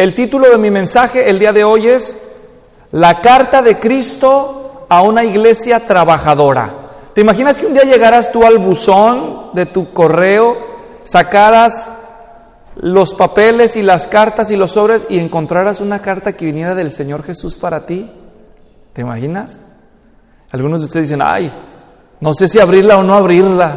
El título de mi mensaje el día de hoy es La carta de Cristo a una iglesia trabajadora. ¿Te imaginas que un día llegaras tú al buzón de tu correo, sacaras los papeles y las cartas y los sobres y encontraras una carta que viniera del Señor Jesús para ti? ¿Te imaginas? Algunos de ustedes dicen, ay, no sé si abrirla o no abrirla.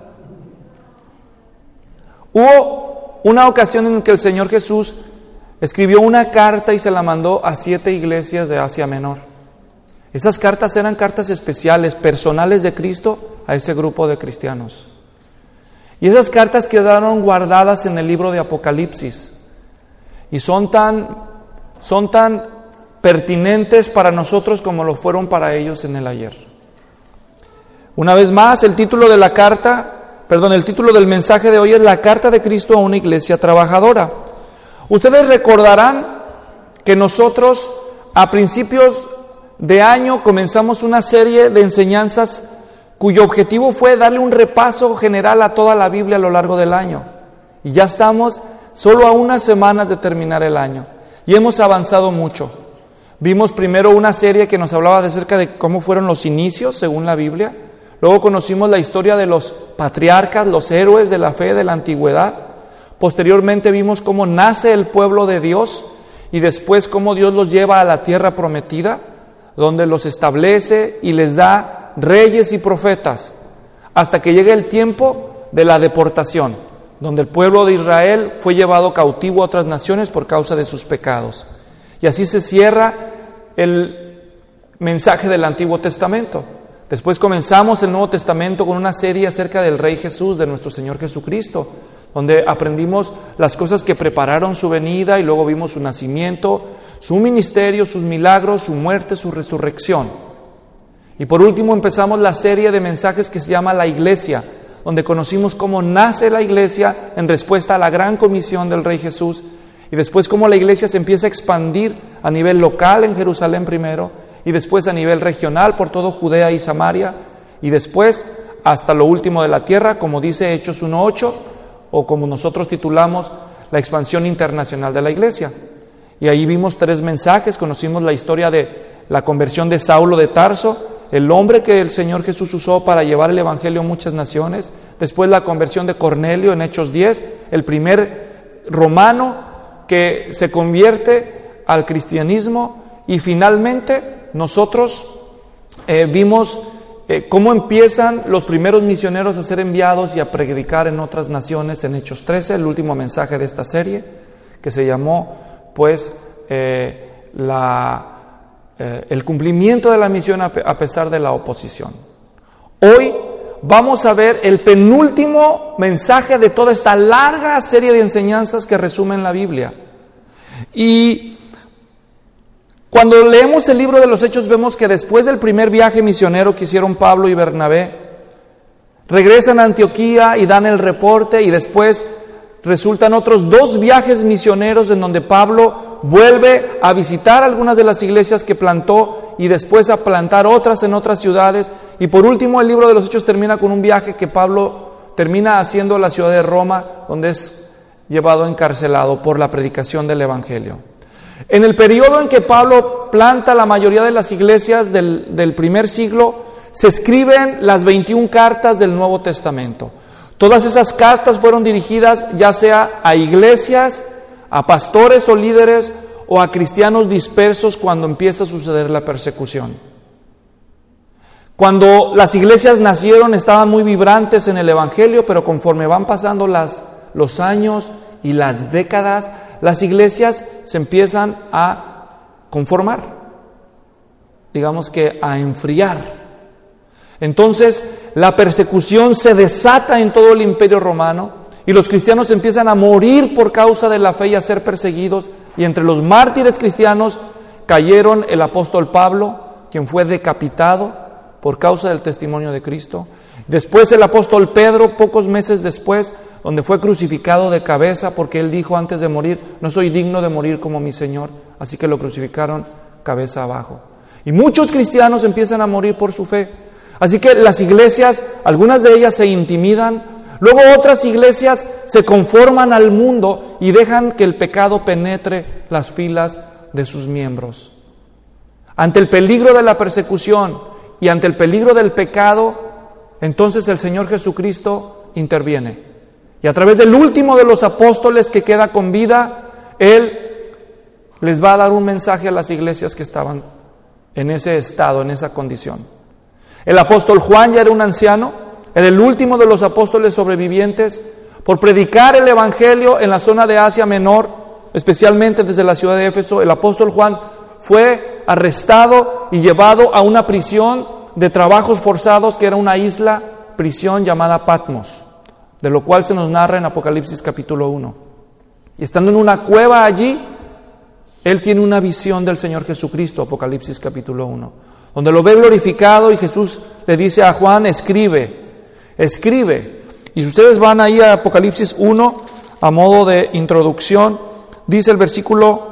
Hubo una ocasión en que el Señor Jesús escribió una carta y se la mandó a 7 iglesias de Asia Menor. Esas cartas eran cartas especiales, personales de Cristo a ese grupo de cristianos. Y esas cartas quedaron guardadas en el libro de Apocalipsis. Y son tan pertinentes para nosotros como lo fueron para ellos en el ayer. Una vez más, el título del mensaje de hoy es La carta de Cristo a una iglesia trabajadora. Ustedes recordarán que nosotros a principios de año comenzamos una serie de enseñanzas cuyo objetivo fue darle un repaso general a toda la Biblia a lo largo del año. Y ya estamos solo a unas semanas de terminar el año. Y hemos avanzado mucho. Vimos primero una serie que nos hablaba acerca de cómo fueron los inicios según la Biblia. Luego conocimos la historia de los patriarcas, los héroes de la fe de la antigüedad. Posteriormente vimos cómo nace el pueblo de Dios y después cómo Dios los lleva a la tierra prometida, donde los establece y les da reyes y profetas, hasta que llegue el tiempo de la deportación, donde el pueblo de Israel fue llevado cautivo a otras naciones por causa de sus pecados. Y así se cierra el mensaje del Antiguo Testamento. Después comenzamos el Nuevo Testamento con una serie acerca del Rey Jesús, de nuestro Señor Jesucristo, donde aprendimos las cosas que prepararon su venida y luego vimos su nacimiento, su ministerio, sus milagros, su muerte, su resurrección. Y por último empezamos la serie de mensajes que se llama La Iglesia, donde conocimos cómo nace la iglesia en respuesta a la gran comisión del Rey Jesús y después cómo la iglesia se empieza a expandir a nivel local en Jerusalén primero y después a nivel regional por todo Judea y Samaria y después hasta lo último de la tierra, como dice Hechos 1:8, o como nosotros titulamos, la expansión internacional de la iglesia. Y ahí vimos 3 mensajes, conocimos la historia de la conversión de Saulo de Tarso, el hombre que el Señor Jesús usó para llevar el evangelio a muchas naciones, después la conversión de Cornelio en Hechos 10, el primer romano que se convierte al cristianismo, y finalmente nosotros vimos cómo empiezan los primeros misioneros a ser enviados y a predicar en otras naciones en Hechos 13, el último mensaje de esta serie, que se llamó el cumplimiento de la misión a pesar de la oposición. Hoy vamos a ver el penúltimo mensaje de toda esta larga serie de enseñanzas que resumen la Biblia. Y cuando leemos el libro de los Hechos vemos que después del primer viaje misionero que hicieron Pablo y Bernabé, regresan a Antioquía y dan el reporte y después resultan otros 2 viajes misioneros en donde Pablo vuelve a visitar algunas de las iglesias que plantó y después a plantar otras en otras ciudades. Y por último el libro de los Hechos termina con un viaje que Pablo termina haciendo a la ciudad de Roma, donde es llevado encarcelado por la predicación del evangelio. En el periodo en que Pablo planta la mayoría de las iglesias del primer siglo, se escriben las 21 cartas del Nuevo Testamento. Todas esas cartas fueron dirigidas ya sea a iglesias, a pastores o líderes o a cristianos dispersos cuando empieza a suceder la persecución. Cuando las iglesias nacieron estaban muy vibrantes en el evangelio, pero conforme van pasando los años y las décadas, las iglesias se empiezan a conformar, digamos que a enfriar. Entonces la persecución se desata en todo el imperio romano y los cristianos empiezan a morir por causa de la fe y a ser perseguidos, y entre los mártires cristianos cayeron el apóstol Pablo, quien fue decapitado por causa del testimonio de Cristo. Después el apóstol Pedro, pocos meses después, donde fue crucificado de cabeza porque él dijo antes de morir: no soy digno de morir como mi Señor, así que lo crucificaron cabeza abajo. Y muchos cristianos empiezan a morir por su fe. Así que las iglesias, algunas de ellas se intimidan, luego otras iglesias se conforman al mundo y dejan que el pecado penetre las filas de sus miembros. Ante el peligro de la persecución y ante el peligro del pecado, entonces el Señor Jesucristo interviene. Y a través del último de los apóstoles que queda con vida, Él les va a dar un mensaje a las iglesias que estaban en ese estado, en esa condición. El apóstol Juan ya era un anciano, era el último de los apóstoles sobrevivientes. Por predicar el evangelio en la zona de Asia Menor, especialmente desde la ciudad de Éfeso, el apóstol Juan fue arrestado y llevado a una prisión de trabajos forzados que era una prisión llamada Patmos, de lo cual se nos narra en Apocalipsis capítulo 1. Y estando en una cueva allí, él tiene una visión del Señor Jesucristo, Apocalipsis capítulo 1, donde lo ve glorificado y Jesús le dice a Juan, escribe. Y si ustedes van ahí a Apocalipsis 1, a modo de introducción, dice el versículo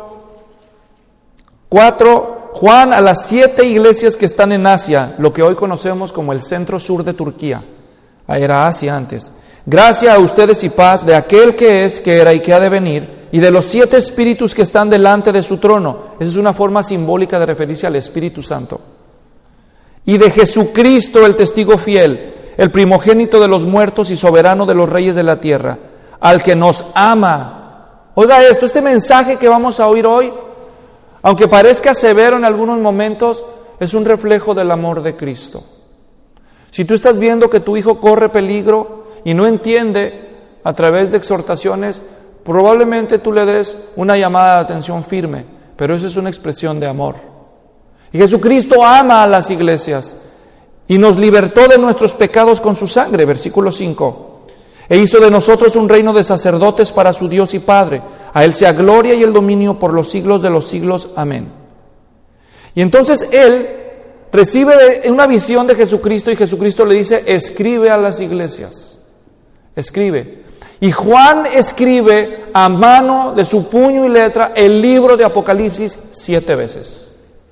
4, Juan a las 7 iglesias que están en Asia, lo que hoy conocemos como el centro sur de Turquía, era Asia antes. Gracia a ustedes y paz de aquel que es, que era y que ha de venir, y de los 7 espíritus que están delante de su trono. Esa es una forma simbólica de referirse al Espíritu Santo. Y de Jesucristo, el testigo fiel, el primogénito de los muertos y soberano de los reyes de la tierra, al que nos ama. Oiga esto, este mensaje que vamos a oír hoy, aunque parezca severo en algunos momentos, es un reflejo del amor de Cristo. Si tú estás viendo que tu hijo corre peligro y no entiende a través de exhortaciones, probablemente tú le des una llamada de atención firme, pero eso es una expresión de amor. Y Jesucristo ama a las iglesias y nos libertó de nuestros pecados con su sangre, versículo 5. E hizo de nosotros un reino de sacerdotes para su Dios y Padre. A Él sea gloria y el dominio por los siglos de los siglos. Amén. Y entonces Él recibe una visión de Jesucristo y Jesucristo le dice, escribe a las iglesias. Escribe. Y Juan escribe a mano de su puño y letra el libro de Apocalipsis 7 veces.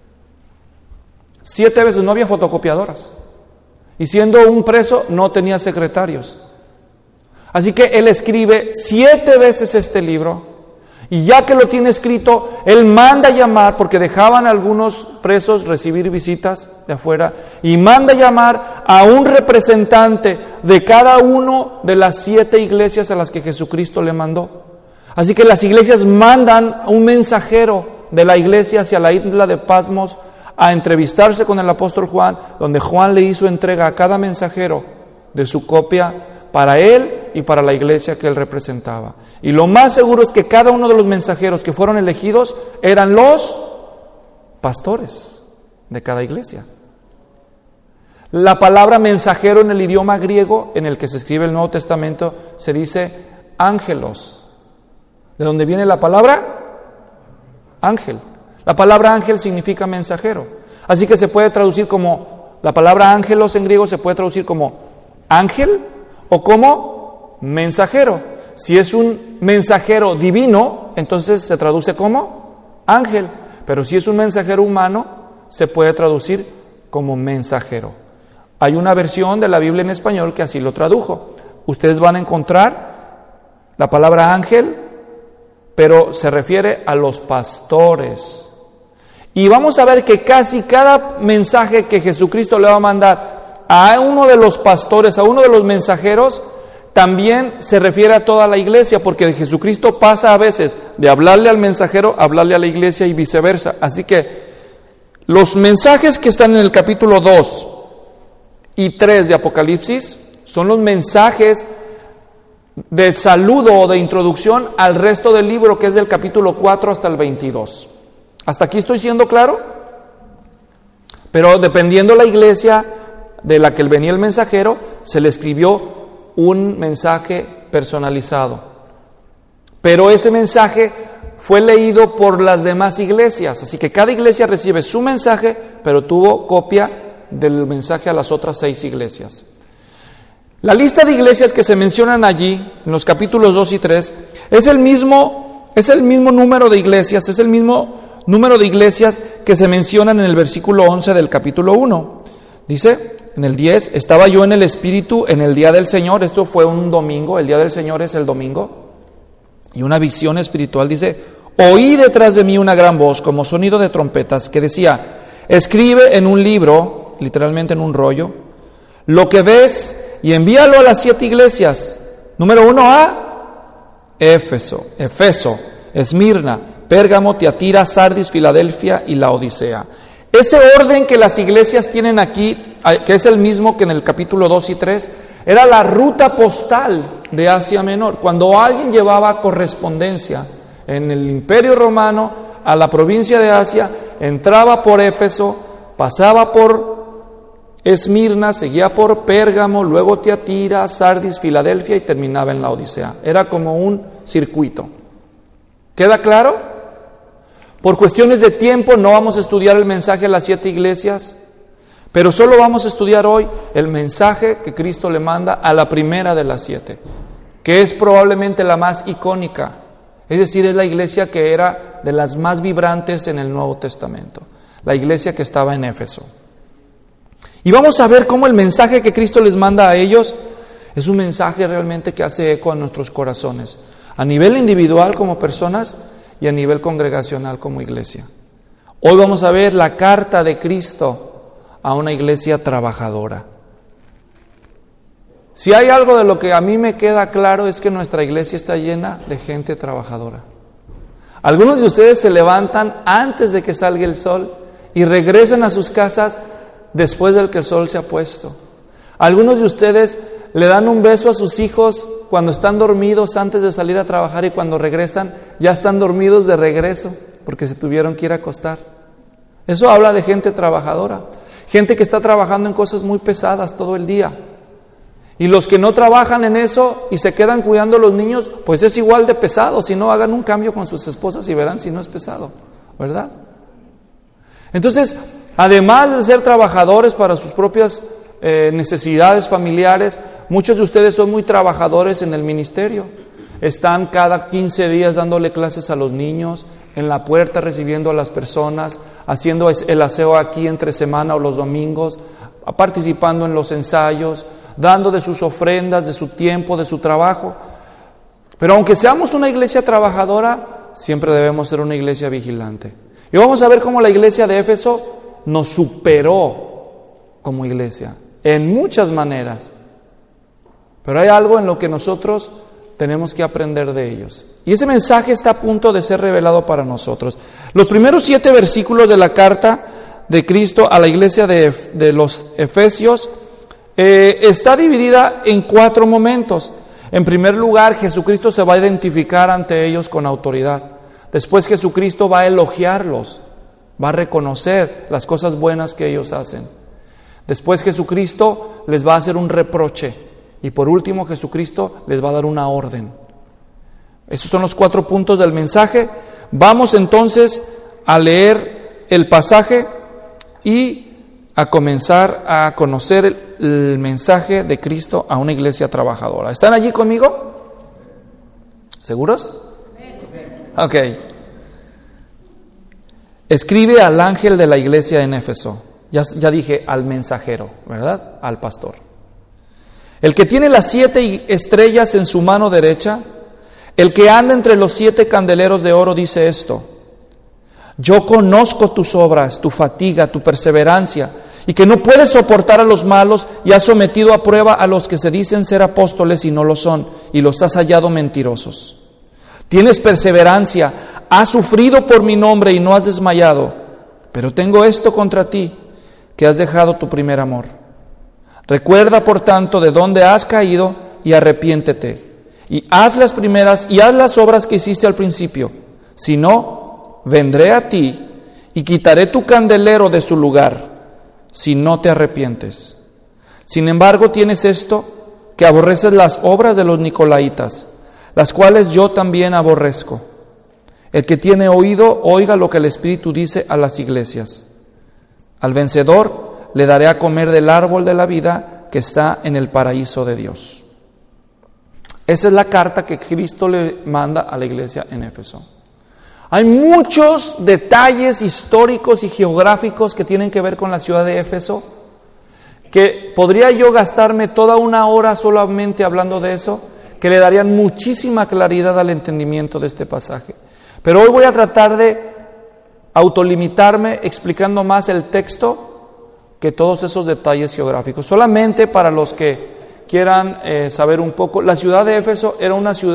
7 veces, no había fotocopiadoras. Y siendo un preso, no tenía secretarios. Así que él escribe 7 veces este libro. Y ya que lo tiene escrito, él manda llamar, porque dejaban a algunos presos recibir visitas de afuera, y manda llamar a un representante de cada uno de las 7 iglesias a las que Jesucristo le mandó. Así que las iglesias mandan a un mensajero de la iglesia hacia la isla de Patmos a entrevistarse con el apóstol Juan, donde Juan le hizo entrega a cada mensajero de su copia para él y para la iglesia que él representaba. Y lo más seguro es que cada uno de los mensajeros que fueron elegidos eran los pastores de cada iglesia. La palabra mensajero en el idioma griego en el que se escribe el Nuevo Testamento se dice ángelos. ¿De dónde viene la palabra? Ángel. La palabra ángel significa mensajero. Así que se puede traducir como, la palabra ángelos en griego se puede traducir como ángel o como mensajero. Si es un mensajero divino, entonces se traduce como ángel. Pero si es un mensajero humano, se puede traducir como mensajero. Hay una versión de la Biblia en español que así lo tradujo. Ustedes van a encontrar la palabra ángel, pero se refiere a los pastores. Y vamos a ver que casi cada mensaje que Jesucristo le va a mandar a uno de los pastores, a uno de los mensajeros, también se refiere a toda la iglesia, porque Jesucristo pasa a veces de hablarle al mensajero a hablarle a la iglesia y viceversa. Así que los mensajes que están en el capítulo 2 y 3 de Apocalipsis son los mensajes de saludo o de introducción al resto del libro, que es del capítulo 4 hasta el 22. ¿Hasta aquí estoy siendo claro? Pero dependiendo la iglesia de la que venía el mensajero, se le escribió un mensaje personalizado. Pero ese mensaje fue leído por las demás iglesias, así que cada iglesia recibe su mensaje, pero tuvo copia del mensaje a las otras 6 iglesias. La lista de iglesias que se mencionan allí, en los capítulos 2 y 3, es el mismo número de iglesias, es el mismo número de iglesias que se mencionan en el versículo 11 del capítulo 1. Dice, en el 10, estaba yo en el Espíritu en el día del Señor. Esto fue un domingo, el día del Señor es el domingo. Y una visión espiritual dice: oí detrás de mí una gran voz como sonido de trompetas que decía: escribe en un libro, literalmente en un rollo, lo que ves y envíalo a las 7 iglesias. Número 1 a Éfeso, Esmirna, Pérgamo, Tiatira, Sardis, Filadelfia y Laodicea. Ese orden que las iglesias tienen aquí, que es el mismo que en el capítulo 2 y 3, era la ruta postal de Asia Menor. Cuando alguien llevaba correspondencia en el Imperio Romano a la provincia de Asia, entraba por Éfeso, pasaba por Esmirna, seguía por Pérgamo, luego Tiatira, Sardis, Filadelfia y terminaba en Laodicea. Era como un circuito. ¿Queda claro? Por cuestiones de tiempo no vamos a estudiar el mensaje a las 7 iglesias, pero solo vamos a estudiar hoy el mensaje que Cristo le manda a la primera de las 7, que es probablemente la más icónica, es decir, es la iglesia que era de las más vibrantes en el Nuevo Testamento, la iglesia que estaba en Éfeso. Y vamos a ver cómo el mensaje que Cristo les manda a ellos es un mensaje realmente que hace eco a nuestros corazones, a nivel individual como personas y a nivel congregacional como iglesia. Hoy vamos a ver la carta de Cristo a una iglesia trabajadora. Si hay algo de lo que a mí me queda claro es que nuestra iglesia está llena de gente trabajadora. Algunos de ustedes se levantan antes de que salga el sol y regresan a sus casas después de que el sol se ha puesto. Algunos de ustedes le dan un beso a sus hijos cuando están dormidos antes de salir a trabajar y cuando regresan ya están dormidos de regreso porque se tuvieron que ir a acostar. Eso habla de gente trabajadora, gente que está trabajando en cosas muy pesadas todo el día. Y los que no trabajan en eso y se quedan cuidando a los niños, pues es igual de pesado. Si no, hagan un cambio con sus esposas y verán si no es pesado, ¿verdad? Entonces, además de ser trabajadores para sus propias necesidades familiares, muchos de ustedes son muy trabajadores en el ministerio. Están cada 15 días dándole clases a los niños, en la puerta recibiendo a las personas, haciendo el aseo aquí entre semana o los domingos, participando en los ensayos, dando de sus ofrendas, de su tiempo, de su trabajo. Pero aunque seamos una iglesia trabajadora, siempre debemos ser una iglesia vigilante. Y vamos a ver cómo la iglesia de Éfeso nos superó como iglesia, en muchas maneras. Pero hay algo en lo que nosotros tenemos que aprender de ellos. Y ese mensaje está a punto de ser revelado para nosotros. Los primeros 7 versículos de la carta de Cristo a la iglesia de los Efesios está dividida en 4 momentos. En primer lugar, Jesucristo se va a identificar ante ellos con autoridad. Después Jesucristo va a elogiarlos, va a reconocer las cosas buenas que ellos hacen. Después Jesucristo les va a hacer un reproche. Y por último Jesucristo les va a dar una orden. Esos son los 4 puntos del mensaje. Vamos entonces a leer el pasaje y a comenzar a conocer el mensaje de Cristo a una iglesia trabajadora. ¿Están allí conmigo? ¿Seguros? Ok. Escribe al ángel de la iglesia en Éfeso. Ya dije al mensajero, ¿verdad? Al pastor. El que tiene las 7 estrellas en su mano derecha, el que anda entre los 7 candeleros de oro, dice esto: yo conozco tus obras, tu fatiga, tu perseverancia, y que no puedes soportar a los malos, y has sometido a prueba a los que se dicen ser apóstoles y no lo son, y los has hallado mentirosos. Tienes perseverancia, has sufrido por mi nombre y no has desmayado, pero tengo esto contra ti, que has dejado tu primer amor. Recuerda, por tanto, de dónde has caído y arrepiéntete, y haz las obras que hiciste al principio. Si no, vendré a ti y quitaré tu candelero de su lugar, si no te arrepientes. Sin embargo, tienes esto, que aborreces las obras de los nicolaítas, las cuales yo también aborrezco. El que tiene oído, oiga lo que el Espíritu dice a las iglesias. Al vencedor le daré a comer del árbol de la vida que está en el paraíso de Dios. Esa es la carta que Cristo le manda a la iglesia en Éfeso. Hay muchos detalles históricos y geográficos que tienen que ver con la ciudad de Éfeso que podría yo gastarme toda una hora solamente hablando de eso, que le darían muchísima claridad al entendimiento de este pasaje. Pero hoy voy a tratar de autolimitarme explicando más el texto que todos esos detalles geográficos. Solamente para los que quieran saber un poco, la ciudad de Éfeso era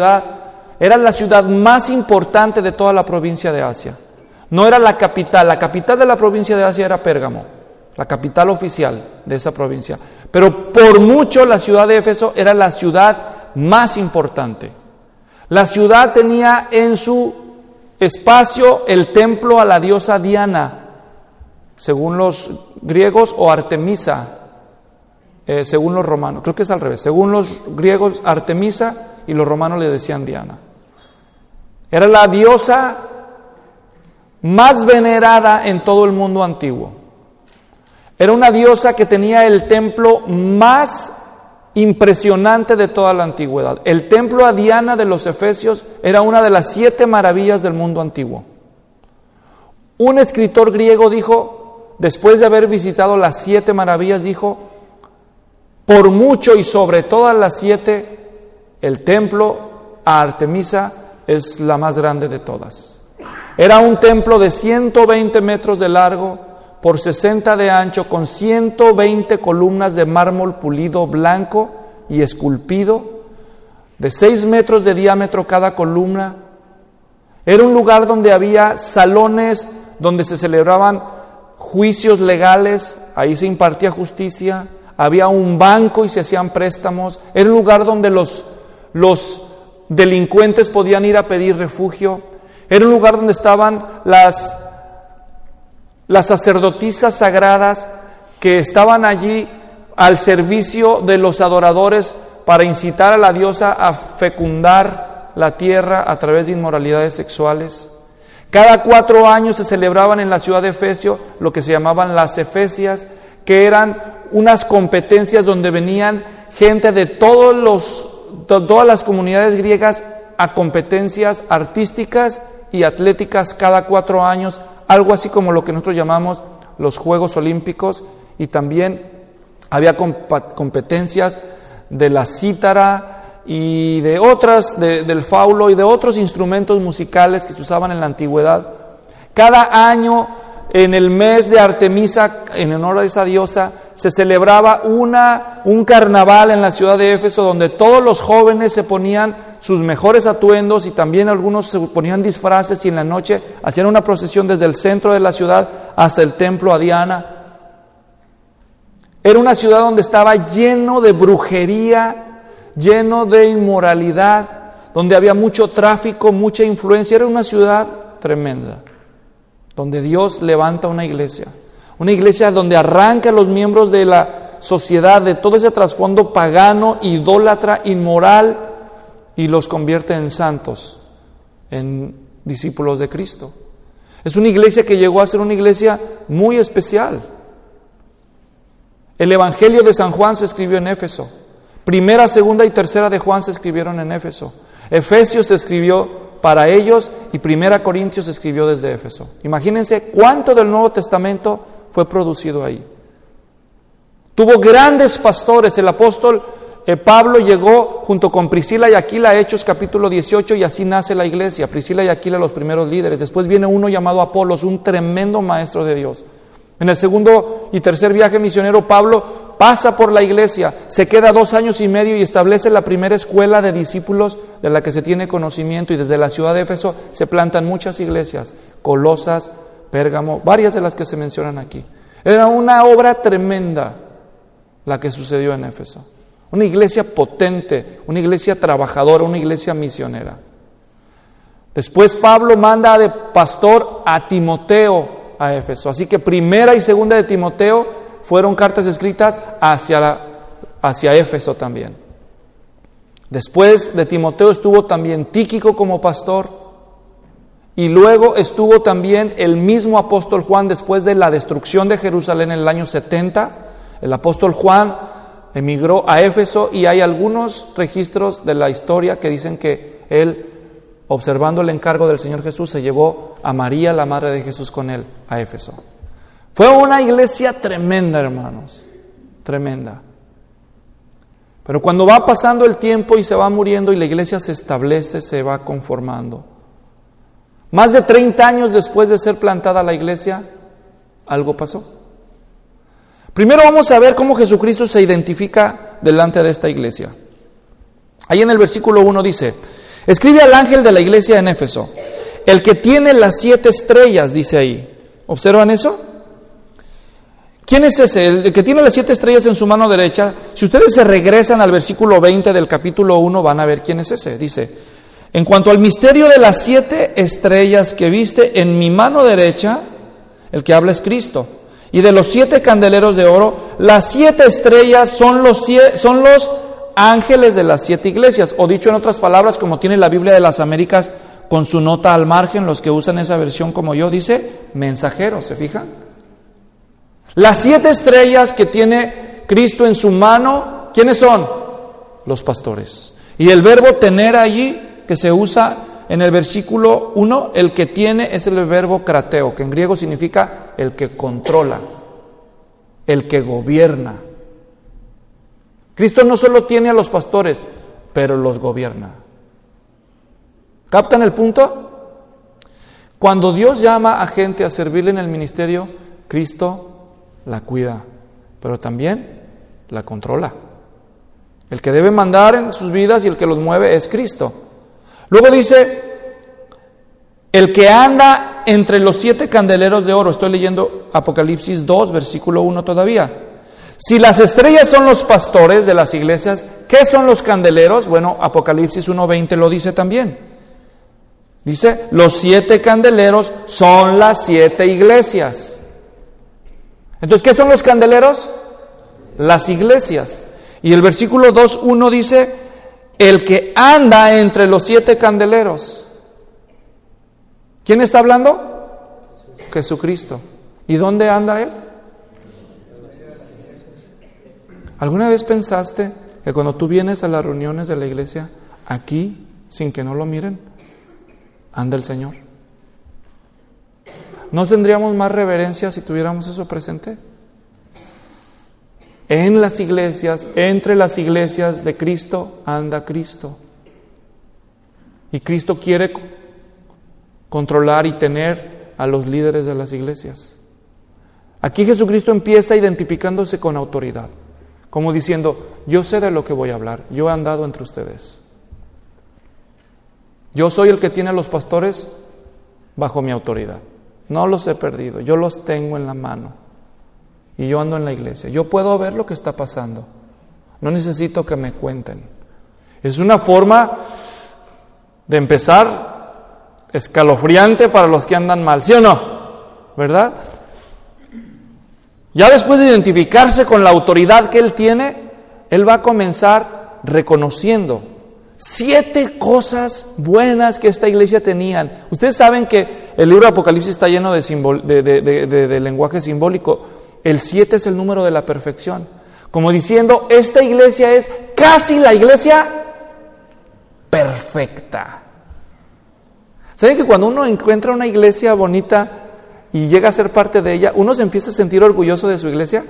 la ciudad más importante de toda la provincia de Asia. No era la capital de la provincia de Asia era Pérgamo, la capital oficial de esa provincia. Pero por mucho la ciudad de Éfeso era la ciudad más importante. La ciudad tenía en su espacio el templo a la diosa Diana, según los griegos, o Artemisa, según los romanos. Creo que es al revés. Según los griegos, Artemisa, y los romanos le decían Diana. Era la diosa más venerada en todo el mundo antiguo. Era una diosa que tenía el templo más impresionante de toda la antigüedad. El templo a Diana de los Efesios era una de las 7 maravillas del mundo antiguo. Un escritor griego dijo, después de haber visitado las 7 maravillas, dijo, por mucho y sobre todas las 7, el templo a Artemisa es la más grande de todas. Era un templo de 120 metros de largo, por 60 de ancho, con 120 columnas de mármol pulido blanco y esculpido, de 6 metros de diámetro cada columna. Era un lugar donde había salones, donde se celebraban juicios legales, ahí se impartía justicia, había un banco y se hacían préstamos. Era un lugar donde los delincuentes podían ir a pedir refugio. Era un lugar donde estaban las sacerdotisas sagradas que estaban allí al servicio de los adoradores para incitar a la diosa a fecundar la tierra a través de inmoralidades sexuales. Cada 4 años se celebraban en la ciudad de Efesio lo que se llamaban las Efesias, que eran unas competencias donde venían gente de todas las comunidades griegas a competencias artísticas y atléticas cada 4 años, algo así como lo que nosotros llamamos los Juegos Olímpicos, y también había competencias de la cítara y de otras, del faulo y de otros instrumentos musicales que se usaban en la antigüedad. Cada año, en el mes de Artemisa, en honor a esa diosa, se celebraba un carnaval en la ciudad de Éfeso, donde todos los jóvenes se ponían sus mejores atuendos y también algunos se ponían disfraces, y en la noche hacían una procesión desde el centro de la ciudad hasta el templo a Diana. Era una ciudad donde estaba lleno de brujería, lleno de inmoralidad, donde había mucho tráfico, mucha influencia. Era una ciudad tremenda, donde Dios levanta una iglesia donde arranca a los miembros de la sociedad de todo ese trasfondo pagano, idólatra, inmoral, y los convierte en santos, en discípulos de Cristo. Es una iglesia que llegó a ser una iglesia muy especial. El Evangelio de San Juan se escribió en Éfeso. Primera, segunda y tercera de Juan se escribieron en Éfeso. Efesios se escribió para ellos y Primera Corintios se escribió desde Éfeso. Imagínense cuánto del Nuevo Testamento fue producido ahí. Tuvo grandes pastores. El apóstol Pablo llegó junto con Priscila y Aquila a Hechos capítulo 18, y así nace la iglesia. Priscila y Aquila, los primeros líderes. Después viene uno llamado Apolos, un tremendo maestro de Dios. En el segundo y tercer viaje misionero, Pablo pasa por la iglesia, se queda 2 años y medio y establece la primera escuela de discípulos de la que se tiene conocimiento, y desde la ciudad de Éfeso se plantan muchas iglesias, Colosas, Pérgamo, varias de las que se mencionan aquí. Era una obra tremenda la que sucedió en Éfeso. Una iglesia potente, una iglesia trabajadora, una iglesia misionera. Después Pablo manda de pastor a Timoteo a Éfeso. Así que primera y segunda de Timoteo fueron cartas escritas hacia Éfeso también. Después de Timoteo estuvo también Tíquico como pastor, y luego estuvo también el mismo apóstol Juan después de la destrucción de Jerusalén en el año 70. El apóstol Juan emigró a Éfeso, y hay algunos registros de la historia que dicen que él, observando el encargo del Señor Jesús, se llevó a María, la madre de Jesús, con él a Éfeso. Fue una iglesia tremenda, hermanos. tremenda. Pero cuando va pasando el tiempo y se va muriendo y la iglesia se establece, se va conformando. Más de 30 años después de ser plantada la iglesia, algo pasó. Primero vamos a ver cómo Jesucristo se identifica delante de esta iglesia. Ahí en el versículo 1 dice: escribe al ángel de la iglesia en Éfeso, el que tiene las 7 estrellas, dice ahí. ¿Observan eso? ¿Quién es ese? El que tiene las 7 estrellas en su mano derecha. Si ustedes se regresan al versículo 20 del capítulo 1, van a ver quién es ese. Dice: en cuanto al misterio de las 7 estrellas que viste en mi mano derecha, el que habla es Cristo. Y de los 7 candeleros de oro, las 7 estrellas son los ángeles de las 7 iglesias. O dicho en otras palabras, como tiene la Biblia de las Américas con su nota al margen, los que usan esa versión como yo, dice mensajeros, ¿se fijan? Las 7 estrellas que tiene Cristo en su mano, ¿quiénes son? Los pastores. Y el verbo tener allí, que se usa en el versículo 1, el que tiene es el verbo krateo, que en griego significa el que controla, el que gobierna. Cristo no solo tiene a los pastores, pero los gobierna. ¿Captan el punto? Cuando Dios llama a gente a servirle en el ministerio, Cristo la cuida, pero también la controla. El que debe mandar en sus vidas y el que los mueve es Cristo. Luego dice: el que anda entre los 7 candeleros de oro. Estoy leyendo Apocalipsis 2, versículo 1 todavía. Si las estrellas son los pastores de las iglesias, ¿qué son los candeleros? Bueno, Apocalipsis 1:20 lo dice también. Dice: los 7 candeleros son las 7 iglesias. Entonces, ¿qué son los candeleros? Las iglesias. Y el versículo 2:1 dice: el que anda entre los 7 candeleros. ¿Quién está hablando? Jesucristo. ¿Y dónde anda Él? ¿Alguna vez pensaste que cuando tú vienes a las reuniones de la iglesia, aquí, sin que no lo miren, anda el Señor? ¿No tendríamos más reverencia si tuviéramos eso presente? En las iglesias, entre las iglesias de Cristo, anda Cristo. Y Cristo quiere controlar y tener a los líderes de las iglesias. Aquí Jesucristo empieza identificándose con autoridad, como diciendo: yo sé de lo que voy a hablar, yo he andado entre ustedes. Yo soy el que tiene a los pastores bajo mi autoridad. No los he perdido, yo los tengo en la mano. Y yo ando en la iglesia. Yo puedo ver lo que está pasando. No necesito que me cuenten. Es una forma de empezar escalofriante para los que andan mal, ¿sí o no? ¿Verdad? Ya después de identificarse con la autoridad que Él tiene, Él va a comenzar reconociendo 7 cosas buenas que esta iglesia tenían. Ustedes saben que el libro de Apocalipsis está lleno de lenguaje simbólico. El 7 es el número de la perfección. Como diciendo, esta iglesia es casi la iglesia perfecta. ¿Saben que cuando uno encuentra una iglesia bonita y llega a ser parte de ella, uno se empieza a sentir orgulloso de su iglesia?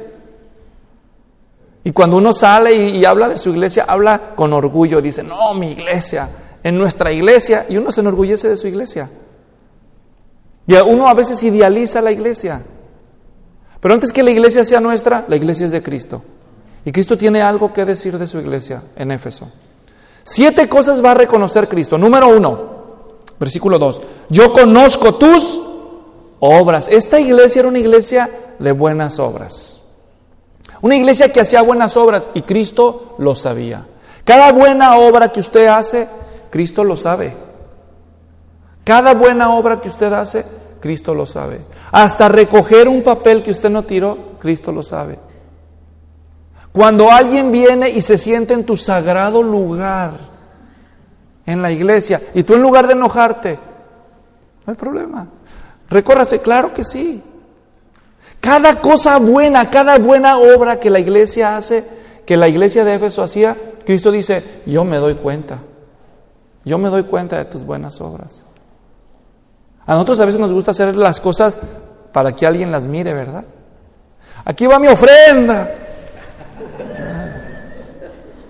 Y cuando uno sale y habla de su iglesia, habla con orgullo, dice: no, mi iglesia, en nuestra iglesia, y uno se enorgullece de su iglesia. Y uno a veces idealiza la iglesia. Pero antes que la iglesia sea nuestra, la iglesia es de Cristo. Y Cristo tiene algo que decir de su iglesia en Éfeso. 7 cosas va a reconocer Cristo. Número 1, versículo 2. Yo conozco tus obras. Esta iglesia era una iglesia de buenas obras. Una iglesia que hacía buenas obras y Cristo lo sabía. Cada buena obra que usted hace, Cristo lo sabe. Cada buena obra que usted hace, Cristo lo sabe. Hasta recoger un papel que usted no tiró, Cristo lo sabe. Cuando alguien viene y se siente en tu sagrado lugar, en la iglesia, y tú en lugar de enojarte, no hay problema. Recórrase, claro que sí. Cada cosa buena, cada buena obra que la iglesia hace, que la iglesia de Éfeso hacía, Cristo dice: yo me doy cuenta. Yo me doy cuenta de tus buenas obras. A nosotros a veces nos gusta hacer las cosas para que alguien las mire, ¿verdad? Aquí va mi ofrenda.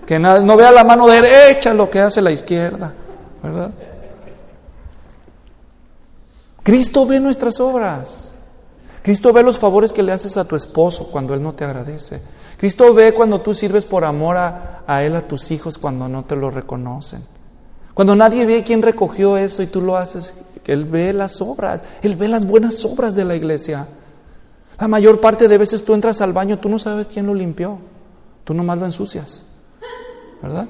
Que no vea la mano derecha lo que hace la izquierda, ¿verdad? Cristo ve nuestras obras. Cristo ve los favores que le haces a tu esposo cuando él no te agradece. Cristo ve cuando tú sirves por amor a él, a tus hijos, cuando no te lo reconocen. Cuando nadie ve quién recogió eso y tú lo haces, que él ve las obras, él ve las buenas obras de la iglesia. La mayor parte de veces tú entras al baño, tú no sabes quién lo limpió, tú nomás lo ensucias, ¿verdad?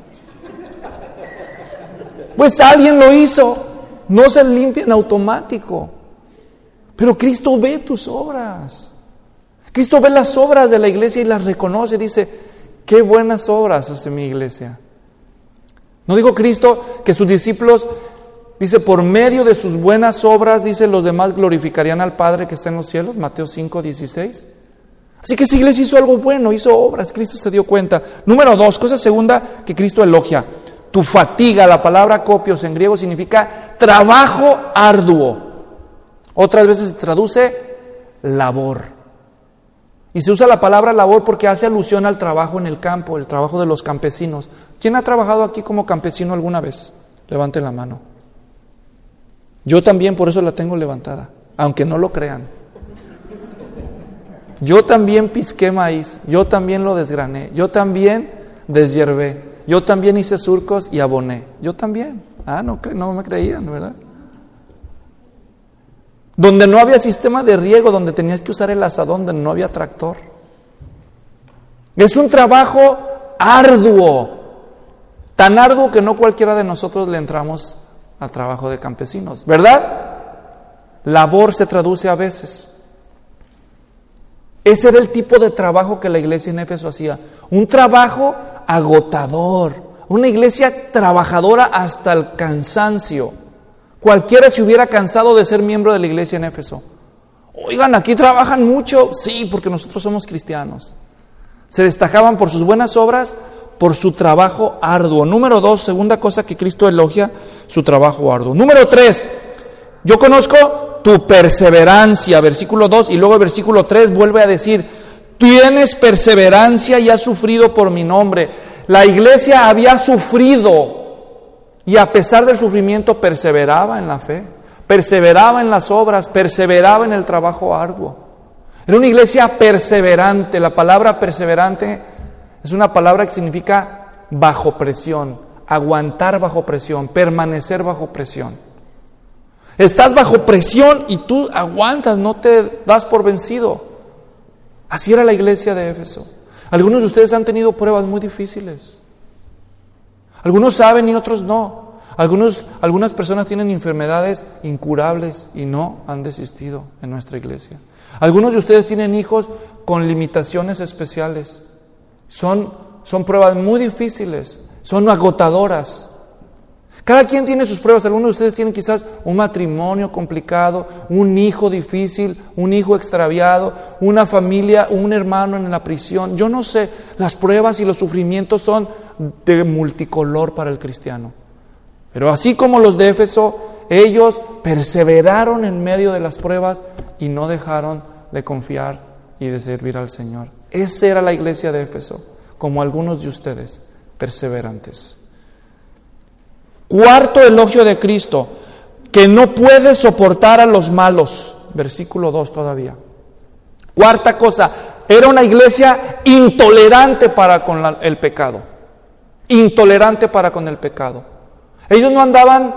Pues alguien lo hizo, no se limpia en automático. Pero Cristo ve tus obras. Cristo ve las obras de la iglesia y las reconoce. Dice, qué buenas obras hace mi iglesia. ¿No dijo Cristo que sus discípulos, dice, por medio de sus buenas obras, dice, los demás glorificarían al Padre que está en los cielos? Mateo 5:16. Así que esa iglesia hizo algo bueno, hizo obras. Cristo se dio cuenta. Número 2, cosa segunda que Cristo elogia. Tu fatiga, la palabra copios en griego significa trabajo arduo. Otras veces se traduce labor. Y se usa la palabra labor porque hace alusión al trabajo en el campo, el trabajo de los campesinos. ¿Quién ha trabajado aquí como campesino alguna vez? Levante la mano. Yo también, por eso la tengo levantada, aunque no lo crean. Yo también pisqué maíz, yo también lo desgrané, yo también deshiervé, yo también hice surcos y aboné. Yo también. No me creían, ¿verdad? Donde no había sistema de riego, donde tenías que usar el asadón, donde no había tractor. Es un trabajo arduo, tan arduo que no cualquiera de nosotros le entramos al trabajo de campesinos, ¿verdad? Labor se traduce a veces. Ese era el tipo de trabajo que la iglesia en Éfeso hacía, un trabajo agotador, una iglesia trabajadora hasta el cansancio. Cualquiera se hubiera cansado de ser miembro de la iglesia en Éfeso. Oigan, aquí trabajan mucho. Sí, porque nosotros somos cristianos. Se destacaban por sus buenas obras, por su trabajo arduo. Número 2, segunda cosa que Cristo elogia, su trabajo arduo. Número 3, yo conozco tu perseverancia, versículo 2, y luego el versículo 3 vuelve a decir, tienes perseverancia y has sufrido por mi nombre. La iglesia había sufrido. Y a pesar del sufrimiento perseveraba en la fe, perseveraba en las obras, perseveraba en el trabajo arduo. Era una iglesia perseverante. La palabra perseverante es una palabra que significa bajo presión, aguantar bajo presión, permanecer bajo presión. Estás bajo presión y tú aguantas, no te das por vencido. Así era la iglesia de Éfeso. Algunos de ustedes han tenido pruebas muy difíciles. Algunos saben y otros no. Algunas personas tienen enfermedades incurables y no han desistido en nuestra iglesia. Algunos de ustedes tienen hijos con limitaciones especiales. Son pruebas muy difíciles, son agotadoras. Cada quien tiene sus pruebas. Algunos de ustedes tienen quizás un matrimonio complicado, un hijo difícil, un hijo extraviado, una familia, un hermano en la prisión. Yo no sé, las pruebas y los sufrimientos son de multicolor para el cristiano. Pero así como los de Éfeso, ellos perseveraron en medio de las pruebas y no dejaron de confiar y de servir al Señor. Esa era la iglesia de Éfeso, como algunos de ustedes, perseverantes. Cuarto elogio de Cristo, que no puede soportar a los malos. Versículo 2 todavía. Cuarta cosa, era una iglesia intolerante para con el pecado. Intolerante para con el pecado. Ellos no andaban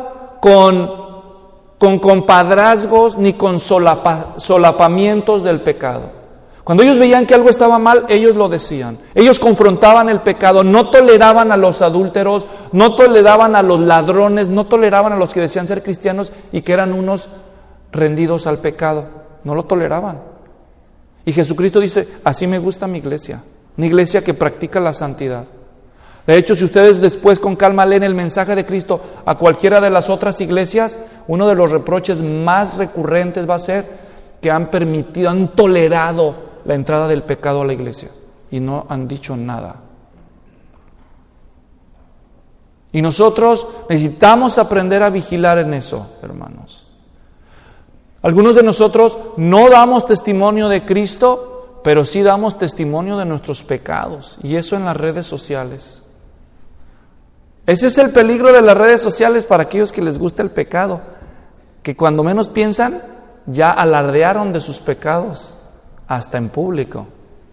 con compadrazgos ni con solapamientos del pecado. Cuando ellos veían que algo estaba mal, ellos lo decían. Ellos confrontaban el pecado, no toleraban a los adúlteros, no toleraban a los ladrones, no toleraban a los que decían ser cristianos y que eran unos rendidos al pecado. No lo toleraban. Y Jesucristo dice, así me gusta mi iglesia, una iglesia que practica la santidad. De hecho, si ustedes después con calma leen el mensaje de Cristo a cualquiera de las otras iglesias, uno de los reproches más recurrentes va a ser que han tolerado la entrada del pecado a la iglesia y no han dicho nada. Y nosotros necesitamos aprender a vigilar en eso, hermanos. Algunos de nosotros no damos testimonio de Cristo, pero sí damos testimonio de nuestros pecados, y eso en las redes sociales. Ese es el peligro de las redes sociales para aquellos que les gusta el pecado, que cuando menos piensan, ya alardearon de sus pecados, hasta en público.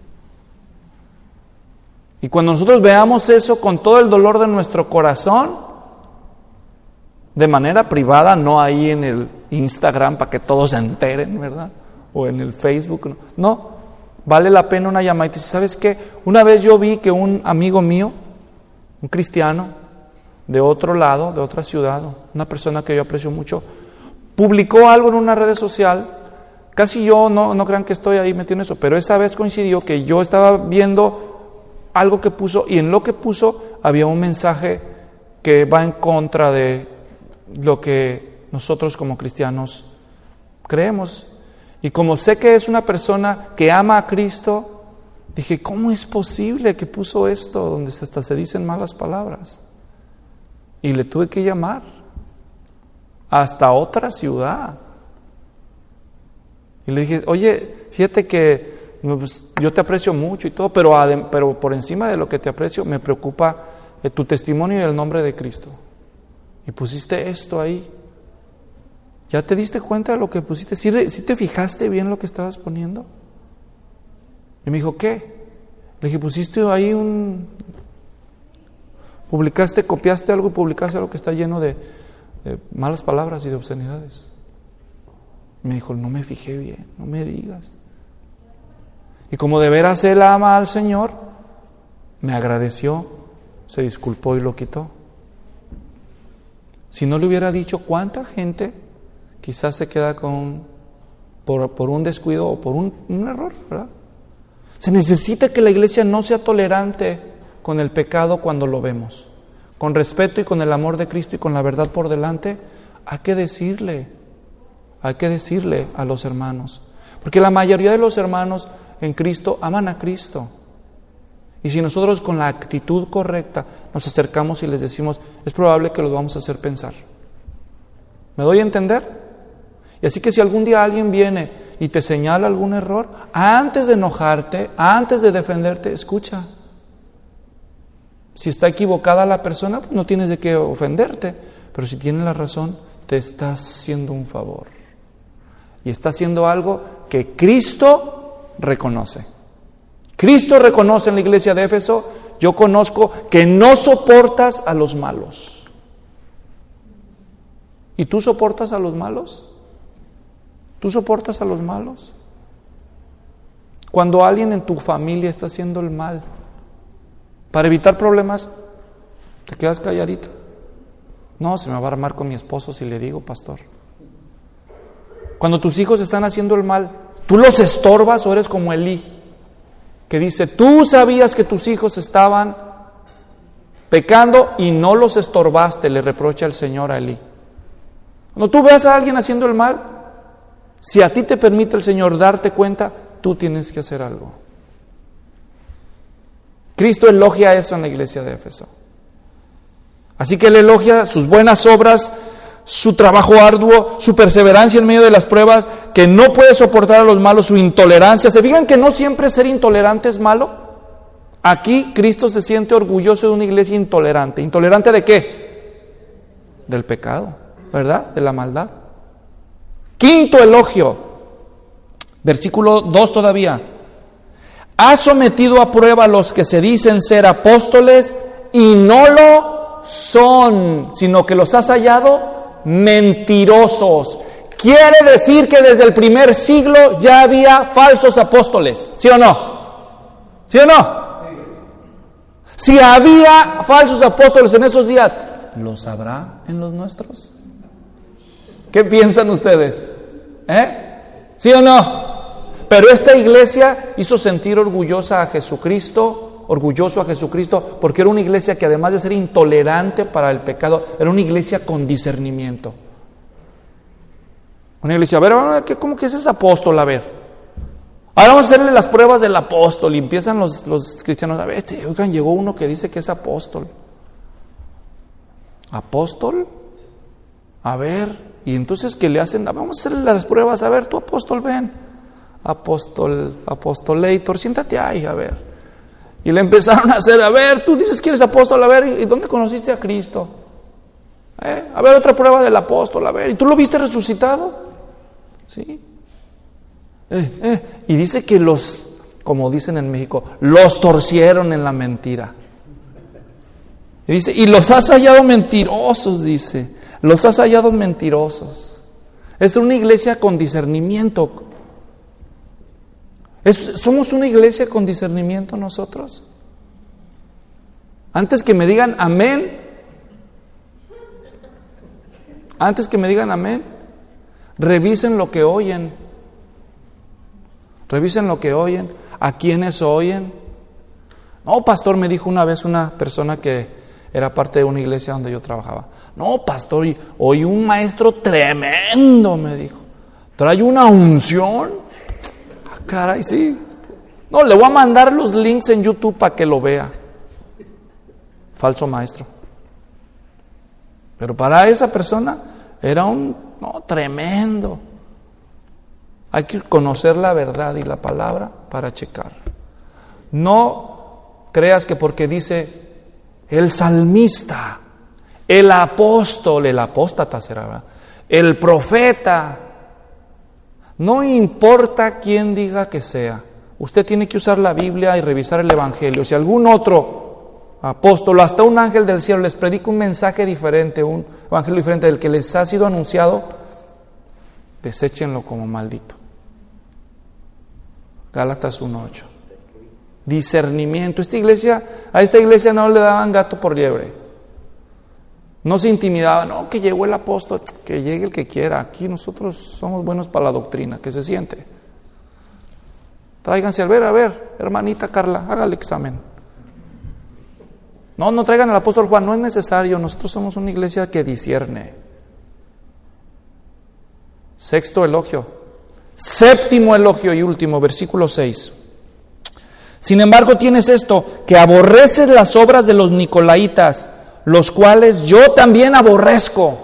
Y cuando nosotros veamos eso con todo el dolor de nuestro corazón, de manera privada, no ahí en el Instagram para que todos se enteren, ¿verdad? O en el Facebook, no, vale la pena una llamada. Y dice, ¿sabes qué? Una vez yo vi que un amigo mío, un cristiano, de otro lado, de otra ciudad, una persona que yo aprecio mucho, publicó algo en una red social. Casi yo, no crean que estoy ahí metido en eso, pero esa vez coincidió que yo estaba viendo algo que puso, y en lo que puso había un mensaje que va en contra de lo que nosotros como cristianos creemos. Y como sé que es una persona que ama a Cristo, dije, ¿cómo es posible que puso esto donde hasta se dicen malas palabras? Y le tuve que llamar hasta otra ciudad. Y le dije, oye, fíjate que pues, yo te aprecio mucho y todo, pero por encima de lo que te aprecio, me preocupa tu testimonio y el nombre de Cristo. Y pusiste esto ahí. ¿Ya te diste cuenta de lo que pusiste? ¿Sí te fijaste bien lo que estabas poniendo? Y me dijo, ¿qué? Le dije, pusiste ahí copiaste algo y publicaste algo que está lleno de malas palabras y de obscenidades. Y me dijo, no me fijé bien, no me digas. Y como de veras él ama al Señor, me agradeció, se disculpó y lo quitó. Si no le hubiera dicho, ¿cuánta gente quizás se queda por un descuido o por un error, ¿verdad? Se necesita que la iglesia no sea tolerante con el pecado cuando lo vemos. Con respeto y con el amor de Cristo y con la verdad por delante, hay que decirle a los hermanos. Porque la mayoría de los hermanos en Cristo aman a Cristo. Y si nosotros con la actitud correcta nos acercamos y les decimos, es probable que los vamos a hacer pensar. ¿Me doy a entender? Y así que si algún día alguien viene y te señala algún error, antes de enojarte, antes de defenderte, escucha. Si está equivocada la persona, pues no tienes de qué ofenderte, pero si tiene la razón, te estás haciendo un favor. Y está haciendo algo que Cristo reconoce. Cristo reconoce en la iglesia de Éfeso, yo conozco que no soportas a los malos. ¿Y tú soportas a los malos? ¿Tú soportas a los malos? Cuando alguien en tu familia está haciendo el mal, para evitar problemas, ¿te quedas calladito? No, se me va a armar con mi esposo si le digo, pastor. Cuando tus hijos están haciendo el mal, ¿tú los estorbas o eres como Elí? Que dice, tú sabías que tus hijos estaban pecando y no los estorbaste, le reprocha el Señor a Elí. Cuando tú veas a alguien haciendo el mal, si a ti te permite el Señor darte cuenta, tú tienes que hacer algo. Cristo elogia eso en la iglesia de Éfeso. Así que Él elogia sus buenas obras, su trabajo arduo, su perseverancia en medio de las pruebas, que no puede soportar a los malos, su intolerancia. ¿Se fijan que no siempre ser intolerante es malo? Aquí Cristo se siente orgulloso de una iglesia intolerante. ¿Intolerante de qué? Del pecado, ¿verdad? De la maldad. Quinto elogio, versículo 2 todavía. Ha sometido a prueba a los que se dicen ser apóstoles y no lo son, sino que los has hallado mentirosos. Quiere decir que desde el primer siglo ya había falsos apóstoles, ¿sí o no? ¿Sí o no? Si había falsos apóstoles en esos días, ¿los habrá en los nuestros? ¿Qué piensan ustedes? ¿Sí o no? Pero esta iglesia hizo sentir orgulloso a Jesucristo, porque era una iglesia que además de ser intolerante para el pecado, era una iglesia con discernimiento. Una iglesia, a ver, ¿cómo que ese apóstol? A ver, ahora vamos a hacerle las pruebas del apóstol, y empiezan los cristianos, a ver, oigan, llegó uno que dice que es apóstol. ¿Apóstol? A ver, y entonces ¿qué le hacen? Vamos a hacerle las pruebas, a ver, tú apóstol, ven. Apostolator, siéntate ahí, a ver. Y le empezaron a hacer, a ver, tú dices que eres apóstol, a ver, ¿y dónde conociste a Cristo? A ver, otra prueba del apóstol, a ver, ¿y tú lo viste resucitado? Sí. Y dice que los, como dicen en México, los torcieron en la mentira. Y dice, y los has hallado mentirosos, dice, los has hallado mentirosos. Es una iglesia con discernimiento. ¿Somos una iglesia con discernimiento nosotros? Antes que me digan amén, revisen lo que oyen. Revisen lo que oyen, a quiénes oyen. No, pastor, me dijo una vez una persona que era parte de una iglesia donde yo trabajaba. No, pastor, oí un maestro tremendo, me dijo. Trae una unción. Caray, sí. No, le voy a mandar los links en YouTube para que lo vea. Falso maestro. Pero para esa persona era tremendo. Hay que conocer la verdad y la palabra para checar. No creas que porque dice el salmista, el apóstol, el apóstata será, ¿verdad? El profeta. No importa quién diga que sea. Usted tiene que usar la Biblia y revisar el Evangelio. Si algún otro apóstol, hasta un ángel del cielo les predica un mensaje diferente, un evangelio diferente del que les ha sido anunciado, deséchenlo como maldito. Gálatas 1:8. Discernimiento. A esta iglesia no le daban gato por liebre. No se intimidaba, no, que llegó el apóstol, que llegue el que quiera. Aquí nosotros somos buenos para la doctrina, que se siente. Tráiganse a ver, hermanita Carla, haga el examen. No traigan al apóstol Juan, no es necesario, nosotros somos una iglesia que discierne. Sexto elogio. Séptimo elogio y último, versículo 6. Sin embargo tienes esto, que aborreces las obras de los nicolaitas, los cuales yo también aborrezco.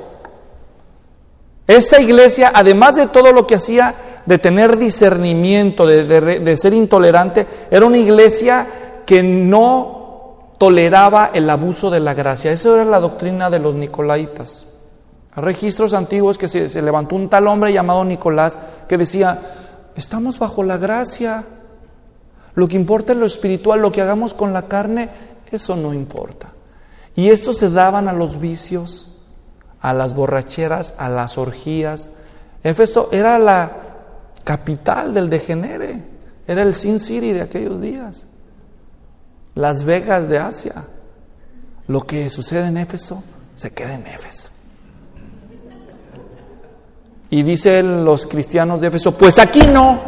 Esta iglesia, además de todo lo que hacía, de tener discernimiento, de ser intolerante, era una iglesia que no toleraba el abuso de la gracia. Esa era la doctrina de los nicolaitas. Hay registros antiguos que se levantó un tal hombre llamado Nicolás que decía, estamos bajo la gracia, lo que importa es lo espiritual, lo que hagamos con la carne, eso no importa. Y estos se daban a los vicios, a las borracheras, a las orgías. Éfeso era la capital del degenere, era el Sin City de aquellos días, Las Vegas de Asia. Lo que sucede en Éfeso, se queda en Éfeso. Y dicen los cristianos de Éfeso, pues aquí no.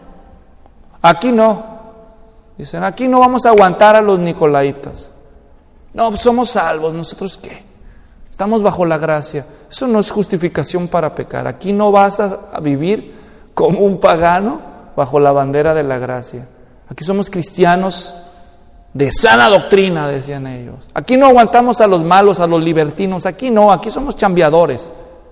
Dicen, aquí no vamos a aguantar a los nicolaitas. No, pues somos salvos, ¿nosotros qué? Estamos bajo la gracia. Eso no es justificación para pecar. Aquí no vas a vivir como un pagano bajo la bandera de la gracia. Aquí somos cristianos de sana doctrina, decían ellos. Aquí no aguantamos a los malos, a los libertinos. Aquí no, aquí somos chambeadores.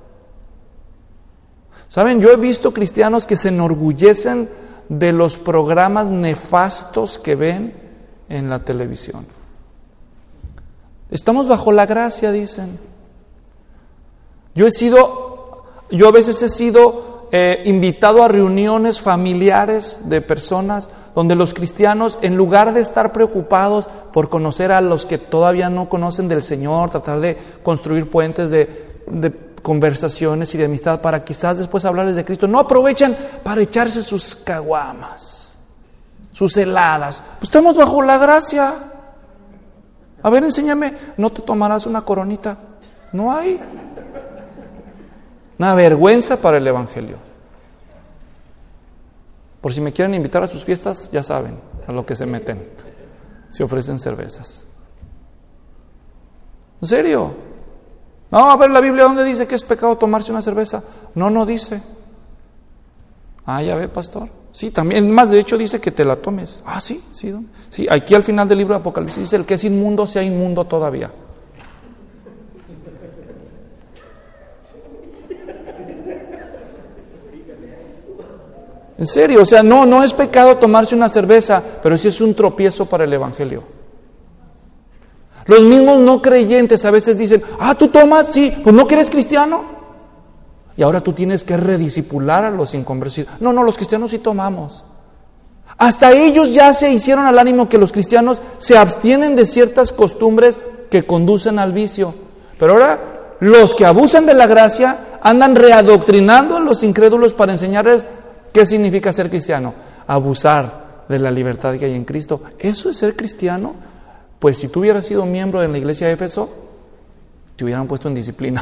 ¿Saben? Yo he visto cristianos que se enorgullecen de los programas nefastos que ven en la televisión. Estamos bajo la gracia, dicen. Yo a veces he sido invitado a reuniones familiares de personas donde los cristianos, en lugar de estar preocupados por conocer a los que todavía no conocen del Señor, tratar de construir puentes de conversaciones y de amistad para quizás después hablarles de Cristo, no aprovechan para echarse sus caguamas, sus heladas. Pues estamos bajo la gracia. A ver, enséñame, ¿no te tomarás una coronita? No hay. Una vergüenza para el Evangelio. Por si me quieren invitar a sus fiestas, ya saben a lo que se meten. Se ofrecen cervezas. ¿En serio? No, a ver la Biblia, ¿dónde dice que es pecado tomarse una cerveza? No dice. Ah, ya ve, pastor. Sí, también, más de hecho dice que te la tomes. Ah, sí, ¿dónde? Sí, aquí al final del libro de Apocalipsis dice, el que es inmundo sea inmundo todavía. En serio, o sea, no es pecado tomarse una cerveza, pero sí es un tropiezo para el Evangelio. Los mismos no creyentes a veces dicen, ¿tú tomas? Sí, pues ¿no que eres cristiano? Y ahora tú tienes que rediscipular a los inconvertidos. No, los cristianos sí tomamos. Hasta ellos ya se hicieron al ánimo que los cristianos se abstienen de ciertas costumbres que conducen al vicio. Pero ahora los que abusan de la gracia andan readoctrinando a los incrédulos para enseñarles qué significa ser cristiano. Abusar de la libertad que hay en Cristo. ¿Eso es ser cristiano? Pues si tú hubieras sido miembro de la iglesia de Éfeso, te hubieran puesto en disciplina.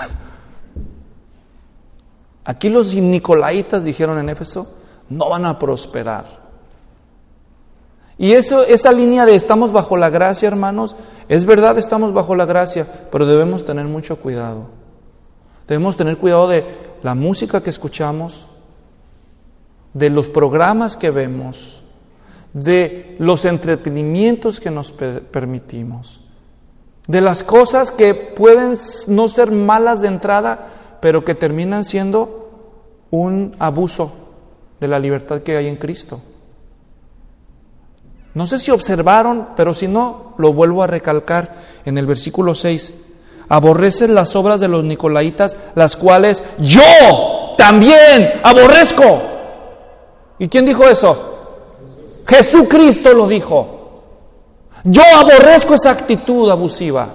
Aquí los nicolaitas dijeron en Éfeso, no van a prosperar. Y esa línea de estamos bajo la gracia, hermanos, es verdad, estamos bajo la gracia, pero debemos tener mucho cuidado. Debemos tener cuidado de la música que escuchamos, de los programas que vemos, de los entretenimientos que nos permitimos, de las cosas que pueden no ser malas de entrada, pero que terminan siendo un abuso de la libertad que hay en Cristo. No sé si observaron, pero si no, lo vuelvo a recalcar en el versículo 6. Aborrecen las obras de los nicolaitas, las cuales yo también aborrezco. ¿Y quién dijo eso? Jesucristo lo dijo. Yo aborrezco esa actitud abusiva.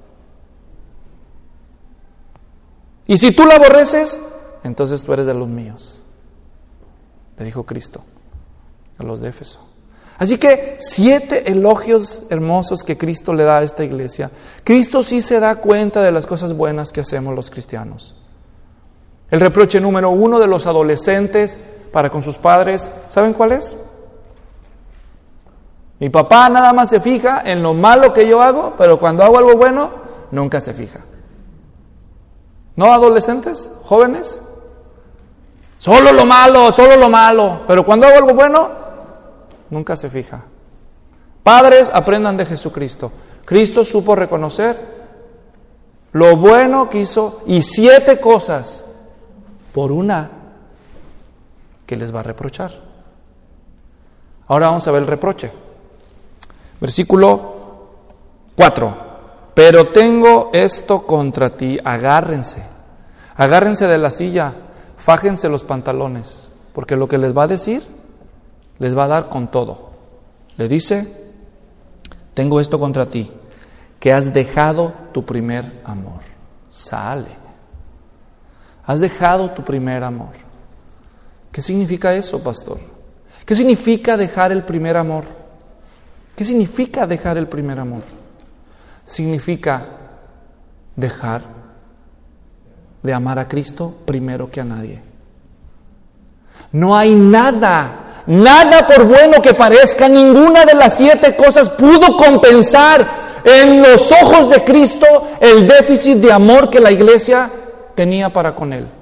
Y si tú la aborreces, entonces tú eres de los míos. Le dijo Cristo a los de Éfeso. Así que 7 elogios hermosos que Cristo le da a esta iglesia. Cristo sí se da cuenta de las cosas buenas que hacemos los cristianos. El reproche número 1 de los adolescentes para con sus padres, ¿saben cuál es? Mi papá nada más se fija en lo malo que yo hago, pero cuando hago algo bueno, nunca se fija. ¿No, adolescentes? ¿Jóvenes? Solo lo malo, pero cuando hago algo bueno, nunca se fija. Padres, aprendan de Jesucristo. Cristo supo reconocer lo bueno que hizo y 7 cosas por una que les va a reprochar. Ahora vamos a ver el reproche. Versículo 4. Pero tengo esto contra ti, agárrense de la silla, fájense los pantalones, porque lo que les va a decir les va a dar con todo. Le dice, tengo esto contra ti, que has dejado tu primer amor. Sale. Has dejado tu primer amor. ¿Qué significa eso, pastor? ¿Qué significa dejar el primer amor? ¿Qué significa dejar el primer amor? Significa dejar de amar a Cristo primero que a nadie. No hay nada por bueno que parezca, ninguna de las 7 cosas pudo compensar en los ojos de Cristo el déficit de amor que la iglesia tenía para con Él.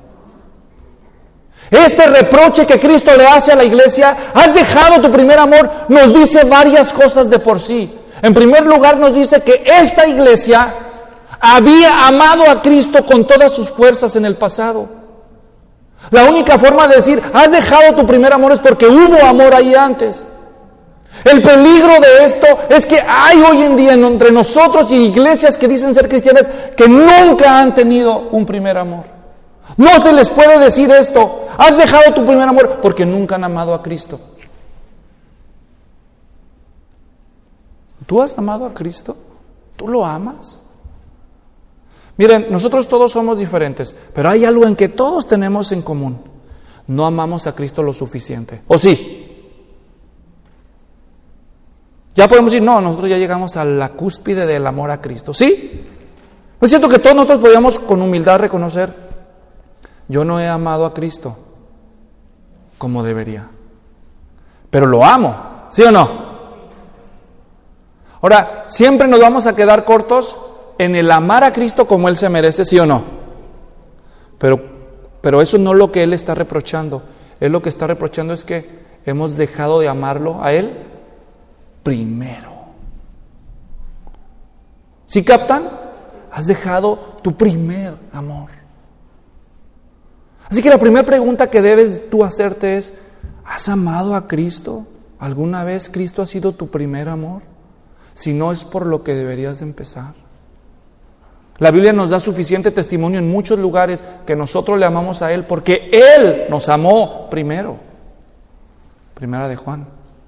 Este reproche que Cristo le hace a la iglesia, has dejado tu primer amor, nos dice varias cosas de por sí. En primer lugar nos dice que esta iglesia había amado a Cristo con todas sus fuerzas en el pasado. La única forma de decir, has dejado tu primer amor es porque hubo amor ahí antes. El peligro de esto es que hay hoy en día entre nosotros y iglesias que dicen ser cristianas que nunca han tenido un primer amor. No se les puede decir esto, has dejado tu primer amor porque nunca han amado a Cristo. ¿Tú has amado a Cristo? ¿Tú lo amas? Miren, nosotros todos somos diferentes, pero hay algo en que todos tenemos en común. No amamos a Cristo lo suficiente. ¿O sí? Ya podemos decir, no, nosotros ya llegamos a la cúspide del amor a Cristo. ¿Sí? ¿No es cierto que todos nosotros podríamos con humildad reconocer, yo no he amado a Cristo como debería, pero lo amo, ¿sí o no? Ahora, siempre nos vamos a quedar cortos en el amar a Cristo como Él se merece, ¿sí o no? Pero eso no es lo que Él está reprochando. Él lo que está reprochando es que hemos dejado de amarlo a Él primero. ¿Sí captan? Has dejado tu primer amor. Así que la primera pregunta que debes tú hacerte es, ¿Has amado a Cristo? ¿Alguna vez Cristo ha sido tu primer amor? Si no, es por lo que deberías de empezar. La Biblia nos da suficiente testimonio en muchos lugares que nosotros le amamos a Él porque Él nos amó primero. Primera de Juan.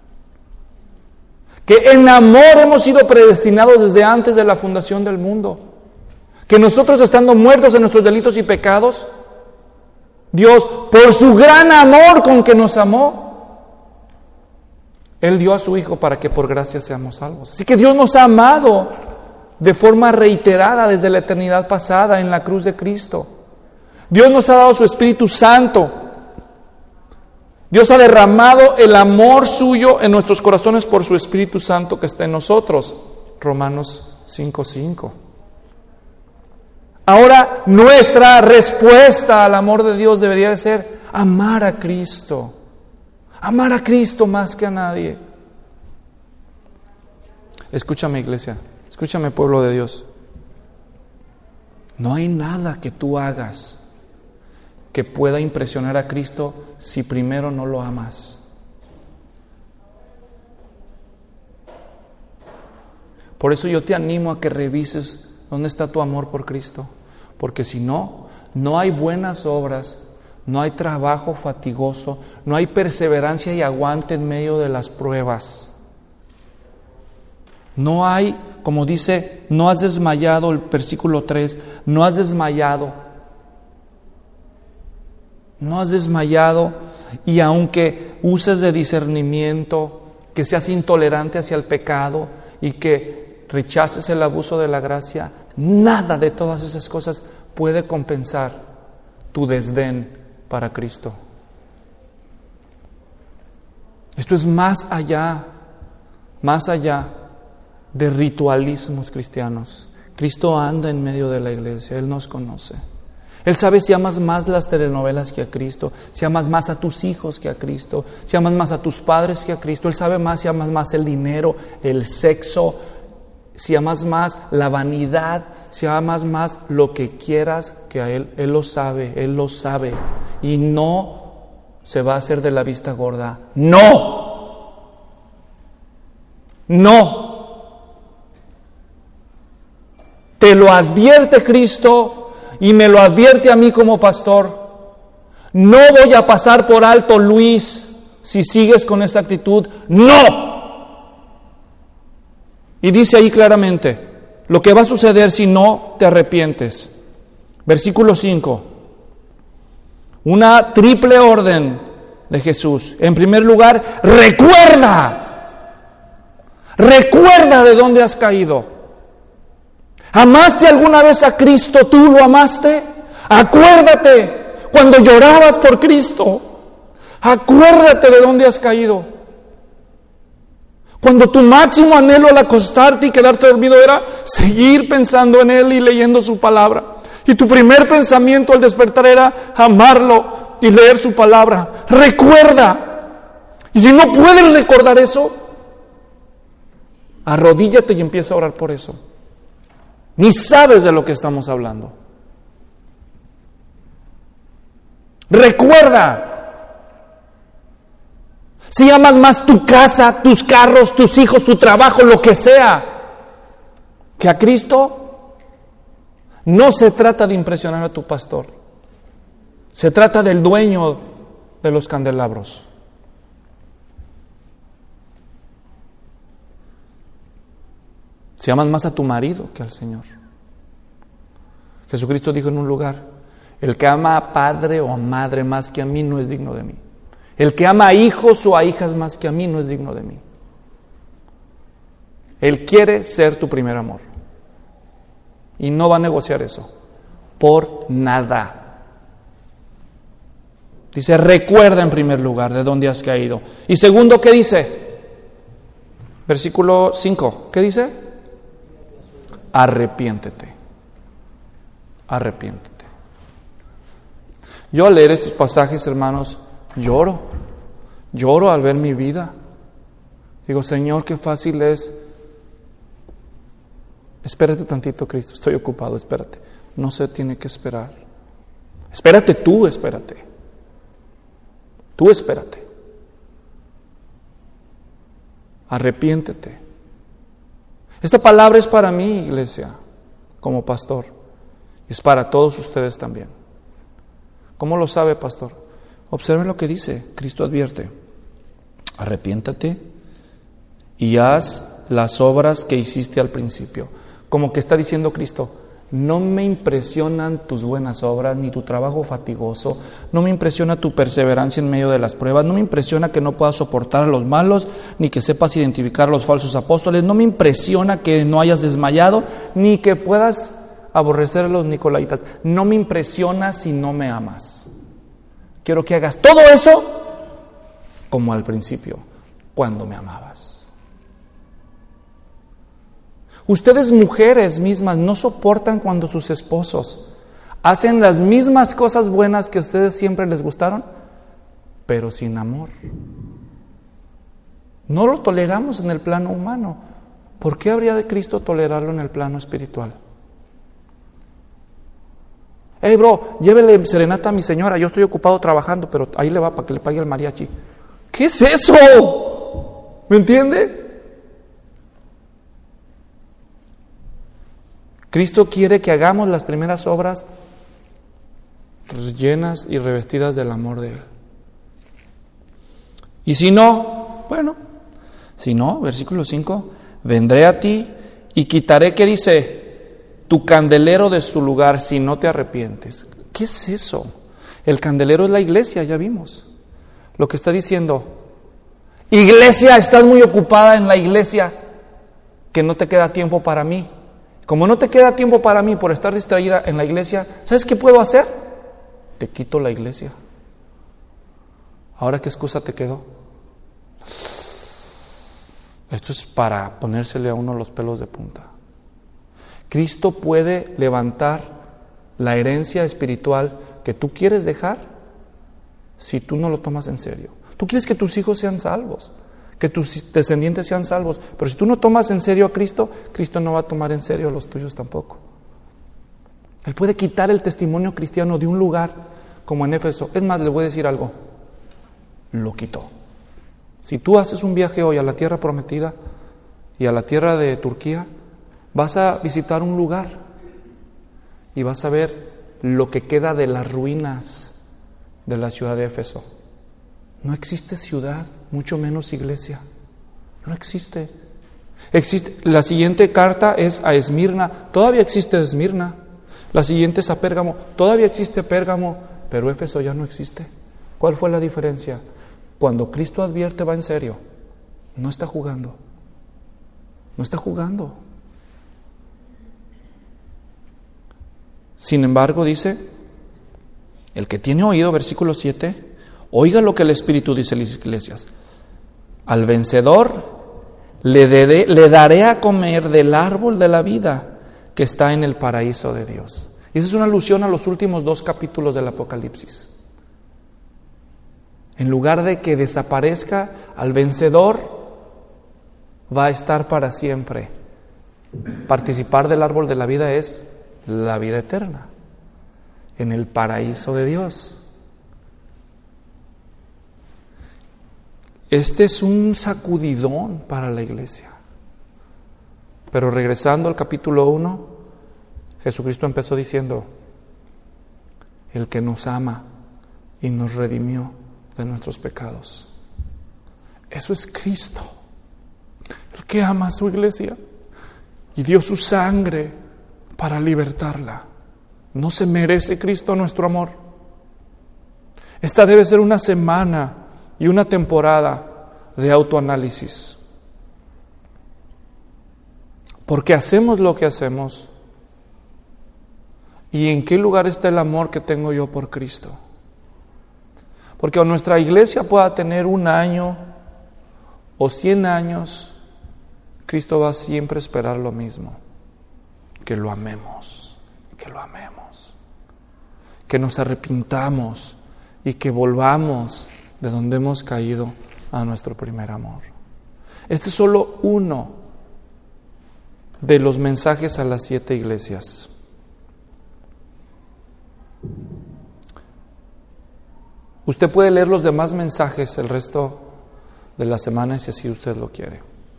Que en amor hemos sido predestinados desde antes de la fundación del mundo. Que nosotros, estando muertos en nuestros delitos y pecados, Dios, por su gran amor con que nos amó, Él dio a su Hijo para que por gracia seamos salvos. Así que Dios nos ha amado de forma reiterada desde la eternidad pasada en la cruz de Cristo. Dios nos ha dado su Espíritu Santo. Dios ha derramado el amor suyo en nuestros corazones por su Espíritu Santo que está en nosotros. Romanos 5:5. Ahora, nuestra respuesta al amor de Dios debería de ser amar a Cristo. Amar a Cristo más que a nadie. Escúchame, iglesia. Escúchame, pueblo de Dios. No hay nada que tú hagas que pueda impresionar a Cristo si primero no lo amas. Por eso yo te animo a que revises dónde está tu amor por Cristo. Porque si no, no hay buenas obras, no hay trabajo fatigoso, no hay perseverancia y aguante en medio de las pruebas. No hay, como dice, no has desmayado, el versículo 3, no has desmayado. No has desmayado, y aunque uses de discernimiento, que seas intolerante hacia el pecado y que rechaces el abuso de la gracia, nada de todas esas cosas puede compensar tu desdén para Cristo. Esto es más allá de ritualismos cristianos. Cristo anda en medio de la iglesia, Él nos conoce. Él sabe si amas más las telenovelas que a Cristo, si amas más a tus hijos que a Cristo, si amas más a tus padres que a Cristo. Él sabe más si amas más el dinero, el sexo, si amas más la vanidad, si amas más lo que quieras que a Él. Él lo sabe, Él lo sabe. Y no se va a hacer de la vista gorda. ¡No! ¡No! Te lo advierte Cristo y me lo advierte a mí como pastor. No voy a pasar por alto, Luis, si sigues con esa actitud. ¡No! Y dice ahí claramente lo que va a suceder si no te arrepientes. Versículo 5. Una triple orden de Jesús. En primer lugar, recuerda de dónde has caído. ¿Amaste alguna vez a Cristo? ¿Tú lo amaste? Acuérdate cuando llorabas por Cristo. Acuérdate de dónde has caído. Cuando tu máximo anhelo al acostarte y quedarte dormido era seguir pensando en Él y leyendo su palabra. Y tu primer pensamiento al despertar era amarlo y leer su palabra. Recuerda. Y si no puedes recordar eso, arrodíllate y empieza a orar por eso. Ni sabes de lo que estamos hablando. Recuerda. Si amas más tu casa, tus carros, tus hijos, tu trabajo, lo que sea, que a Cristo, no se trata de impresionar a tu pastor. Se trata del dueño de los candelabros. Si amas más a tu marido que al Señor. Jesucristo dijo en un lugar: el que ama a padre o a madre más que a mí no es digno de mí. El que ama a hijos o a hijas más que a mí no es digno de mí. Él quiere ser tu primer amor. Y no va a negociar eso. Por nada. Dice, recuerda en primer lugar de dónde has caído. Y segundo, ¿qué dice? Versículo 5. ¿Qué dice? Arrepiéntete. Arrepiéntete. Yo al leer estos pasajes, hermanos, lloro al ver mi vida. Digo, Señor, qué fácil es. Espérate tantito, Cristo, estoy ocupado, espérate. No se tiene que esperar. Espérate tú, espérate. Tú espérate. Arrepiéntete. Esta palabra es para mí, iglesia, como pastor. Es para todos ustedes también. ¿Cómo lo sabe, pastor? Observen lo que dice. Cristo advierte. Arrepiéntate y haz las obras que hiciste al principio. Como que está diciendo Cristo, no me impresionan tus buenas obras, ni tu trabajo fatigoso, no me impresiona tu perseverancia en medio de las pruebas, no me impresiona que no puedas soportar a los malos, ni que sepas identificar a los falsos apóstoles, no me impresiona que no hayas desmayado, ni que puedas aborrecer a los nicolaitas, no me impresiona si no me amas. Quiero que hagas todo eso como al principio, cuando me amabas. Ustedes mujeres mismas no soportan cuando sus esposos hacen las mismas cosas buenas que a ustedes siempre les gustaron, pero sin amor. No lo toleramos en el plano humano. ¿Por qué habría de Cristo tolerarlo en el plano espiritual? Hey bro, llévele serenata a mi señora, yo estoy ocupado trabajando, pero ahí le va para que le pague el mariachi. ¿Qué es eso? ¿Me entiende? Cristo quiere que hagamos las primeras obras llenas y revestidas del amor de Él. Y si no, bueno, si no, versículo 5, vendré a ti y quitaré, ¿qué dice? Tu candelero de su lugar si no te arrepientes. ¿Qué es eso? El candelero es la iglesia, ya vimos. Lo que está diciendo, iglesia, estás muy ocupada en la iglesia que no te queda tiempo para mí. Como no te queda tiempo para mí por estar distraída en la iglesia, ¿sabes qué puedo hacer? Te quito la iglesia. ¿Ahora qué excusa te quedó? Esto es para ponérsele a uno los pelos de punta. Cristo puede levantar la herencia espiritual que tú quieres dejar si tú no lo tomas en serio. Tú quieres que tus hijos sean salvos, que tus descendientes sean salvos, pero si tú no tomas en serio a Cristo, Cristo no va a tomar en serio a los tuyos tampoco. Él puede quitar el testimonio cristiano de un lugar como en Éfeso. Es más, le voy a decir algo, lo quitó. Si tú haces un viaje hoy a la tierra prometida y a la tierra de Turquía, vas a visitar un lugar y vas a ver lo que queda de las ruinas de la ciudad de Éfeso. No existe ciudad, mucho menos iglesia. No existe. La siguiente carta es a Esmirna. Todavía existe Esmirna. La siguiente es a Pérgamo. Todavía existe Pérgamo, pero Éfeso ya no existe. ¿Cuál fue la diferencia? Cuando Cristo advierte, va en serio. No está jugando. No está jugando. Sin embargo, dice, el que tiene oído, versículo 7, oiga lo que el Espíritu dice a las iglesias. Al vencedor le daré a comer del árbol de la vida que está en el paraíso de Dios. Y esa es una alusión a los últimos 2 capítulos del Apocalipsis. En lugar de que desaparezca, al vencedor va a estar para siempre. Participar del árbol de la vida es la vida eterna, en el paraíso de Dios. Este es un sacudidón para la iglesia. Pero regresando al capítulo 1, Jesucristo empezó diciendo, el que nos ama y nos redimió de nuestros pecados. Eso es Cristo, el que ama a su iglesia y dio su sangre para libertarla. ¿No se merece Cristo nuestro amor? Esta debe ser una semana y una temporada de autoanálisis. ¿Por qué hacemos lo que hacemos? ¿Y en qué lugar está el amor que tengo yo por Cristo? Porque o nuestra iglesia pueda tener 1 año o 100 años, Cristo va a siempre esperar lo mismo, que lo amemos, que nos arrepintamos y que volvamos de donde hemos caído a nuestro primer amor. Este es solo uno de los mensajes a las 7 iglesias. Usted puede leer los demás mensajes el resto de la semana si así usted lo quiere.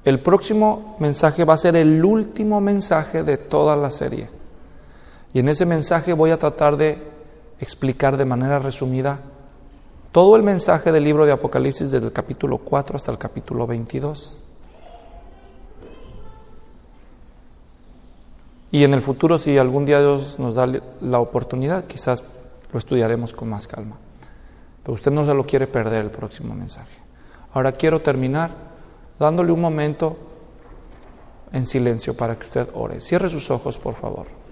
El próximo mensaje va a ser el último mensaje de toda la serie. Y en ese mensaje voy a tratar de explicar de manera resumida todo el mensaje del libro de Apocalipsis desde el capítulo 4 hasta el capítulo 22. Y en el futuro, si algún día Dios nos da la oportunidad, quizás lo estudiaremos con más calma. Pero usted no se lo quiere perder el próximo mensaje. Ahora quiero terminar dándole un momento en silencio para que usted ore. Cierre sus ojos, por favor.